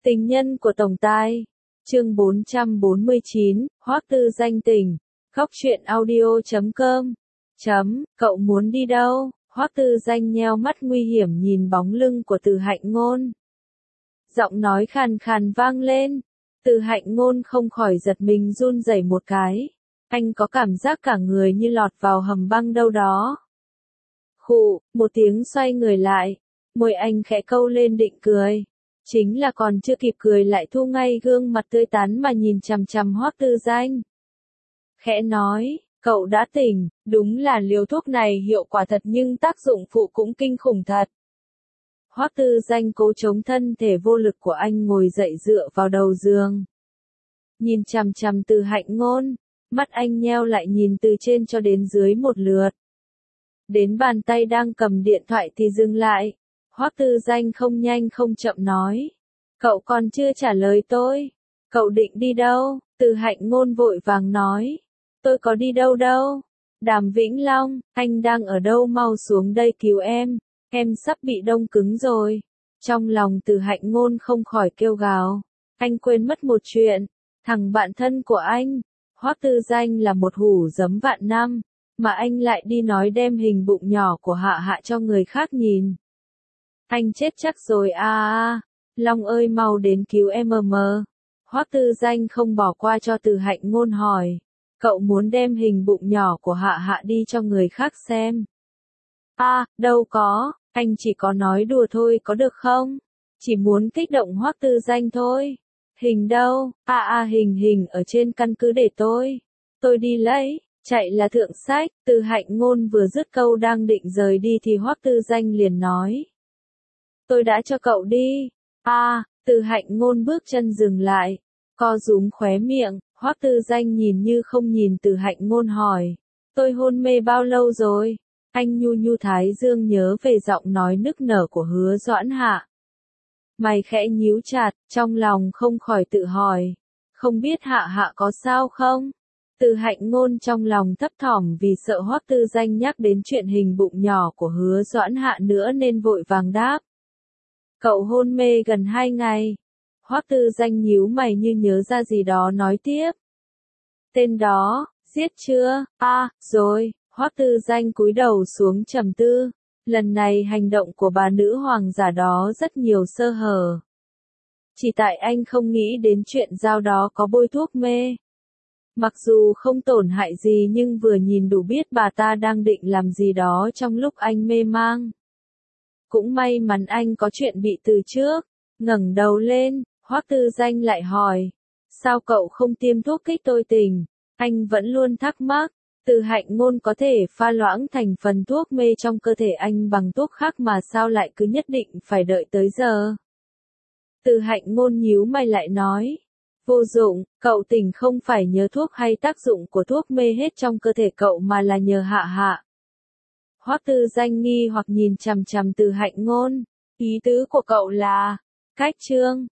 Tình nhân của tổng tài. Chương 449, Hoắc Tư Danh tình. Khóc chuyện audio.com. Cậu muốn đi đâu? Hoắc Tư Danh nheo mắt nguy hiểm nhìn bóng lưng của Từ Hạnh Ngôn. Giọng nói khàn khàn vang lên. Từ Hạnh Ngôn không khỏi giật mình run rẩy một cái. Anh có cảm giác cả người như lọt vào hầm băng đâu đó. Khụ, một tiếng xoay người lại. Môi anh khẽ câu lên định cười. Chính là còn chưa kịp cười lại thu ngay gương mặt tươi tắn mà nhìn chằm chằm Hoắc Tư Danh. Khẽ nói, cậu đã tỉnh, đúng là liều thuốc này hiệu quả thật nhưng tác dụng phụ cũng kinh khủng thật. Hoắc Tư Danh cố chống thân thể vô lực của anh ngồi dậy dựa vào đầu giường. Nhìn chằm chằm Từ Hạnh Ngôn, mắt anh nheo lại nhìn từ trên cho đến dưới một lượt. Đến bàn tay đang cầm điện thoại thì dừng lại. Hoắc Tư Danh không nhanh không chậm nói. Cậu còn chưa trả lời tôi. Cậu định đi đâu? Từ Hạnh Ngôn vội vàng nói. Tôi có đi đâu đâu. Đàm Vĩnh Long, anh đang ở đâu mau xuống đây cứu em sắp bị đông cứng rồi. Trong lòng Từ Hạnh Ngôn không khỏi kêu gào. Anh quên mất một chuyện. Thằng bạn thân của anh, Hoắc Tư Danh là một hủ giấm vạn năm, mà anh lại đi nói đem hình bụng nhỏ của Hạ Hạ cho người khác nhìn. Anh chết chắc rồi à. Long ơi mau đến cứu em. Hoắc Tư Danh không bỏ qua cho Từ Hạnh Ngôn hỏi. Cậu muốn đem hình bụng nhỏ của Hạ Hạ đi cho người khác xem. Đâu có, anh chỉ có nói đùa thôi có được không? Chỉ muốn kích động Hoắc Tư Danh thôi. Hình đâu? Hình ở trên căn cứ để tôi đi lấy. Chạy là thượng sách. Từ Hạnh Ngôn vừa dứt câu đang định rời đi thì Hoắc Tư Danh liền nói. Tôi đã cho cậu đi. Từ Hạnh Ngôn bước chân dừng lại. Co rúm khóe miệng, Hoắc Tư Danh nhìn như không nhìn Từ Hạnh Ngôn hỏi. Tôi hôn mê bao lâu rồi? Anh nhu nhu thái dương nhớ về giọng nói nức nở của Hứa Doãn Hạ. Mày khẽ nhíu chặt, trong lòng không khỏi tự hỏi. Không biết Hạ Hạ có sao không? Từ Hạnh Ngôn trong lòng thấp thỏm vì sợ Hoắc Tư Danh nhắc đến chuyện hình bụng nhỏ của Hứa Doãn Hạ nữa nên vội vàng đáp. Cậu hôn mê gần 2 ngày. Hoắc Tư Danh nhíu mày như nhớ ra gì đó nói tiếp. Tên đó, giết chưa? Rồi. Hoắc Tư Danh cúi đầu xuống trầm tư. Lần này hành động của bà nữ hoàng giả đó rất nhiều sơ hở. Chỉ tại anh không nghĩ đến chuyện dao đó có bôi thuốc mê. Mặc dù không tổn hại gì nhưng vừa nhìn đủ biết bà ta đang định làm gì đó trong lúc anh mê mang. Cũng may mắn anh có chuyện bị từ trước. Ngẩng đầu lên, Hoắc Tư Danh lại hỏi. Sao cậu không tiêm thuốc kích tôi tình? Anh vẫn luôn thắc mắc. Từ Hạnh Ngôn có thể pha loãng thành phần thuốc mê trong cơ thể anh bằng thuốc khác mà sao lại cứ nhất định phải đợi tới giờ? Từ Hạnh Ngôn nhíu mày lại nói. Vô dụng, cậu tỉnh không phải nhờ thuốc hay tác dụng của thuốc mê hết trong cơ thể cậu mà là nhờ Hạ Hạ. Hoắc Tư Danh nghi hoặc nhìn chằm chằm Từ Hạnh Ngôn. Ý tứ của cậu là, cách chương,